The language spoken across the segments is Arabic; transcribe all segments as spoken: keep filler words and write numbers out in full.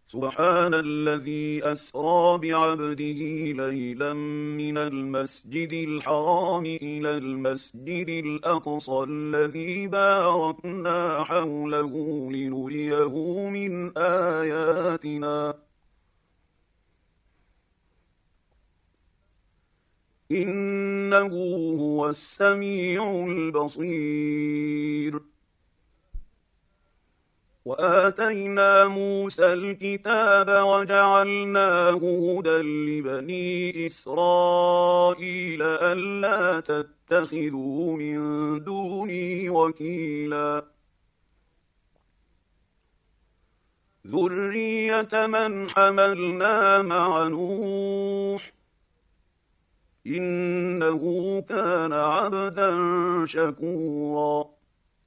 سبحان الذي أسرى بعبده ليلا من المسجد الحرام إلى المسجد الأقصى الذي باركنا حوله لنريه من آياتنا إنه هو السميع البصير. وآتينا موسى الكتاب وجعلناه هدى لبني إسرائيل ألا تتخذوا من دوني وكيلا ذرية من حملنا مع نوح إنه كان عبدا شكورا.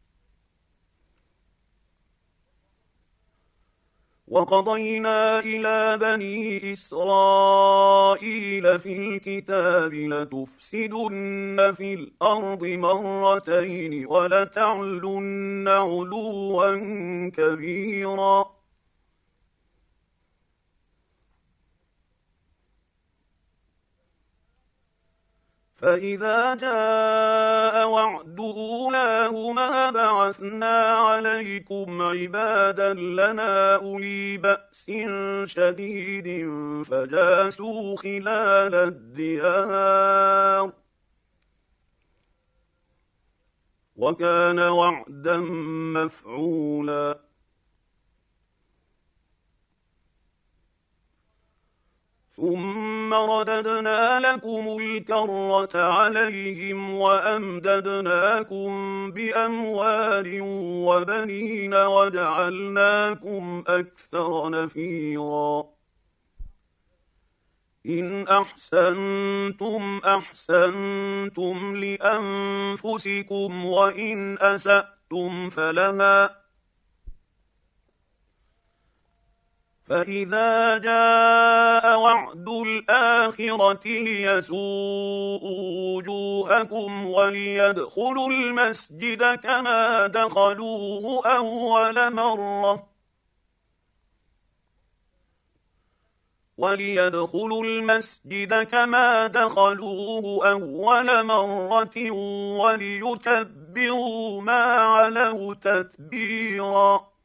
وقضينا إلى بني إسرائيل في الكتاب لتفسدن في الأرض مرتين ولتعلن علوا كبيرا فإذا جاء وعد أولاهما بعثنا عليكم عبادا لنا أولي بأس شديد فجاسوا خلال الديار وكان وعدا مفعولا. ثم رددنا لكم الكرة عليهم وأمددناكم بأموال وبنين وجعلناكم أكثر نفيرا. إن أحسنتم أحسنتم لأنفسكم وإن أسأتم فلها فإذا جاء وعد الآخرة ليسوءوا وجوهكم وليدخلوا المسجد كما دخلوه أول مرة وليدخلوا المسجد كما دخلوه أول مرة وليتبروا ما علوا تتبيرا.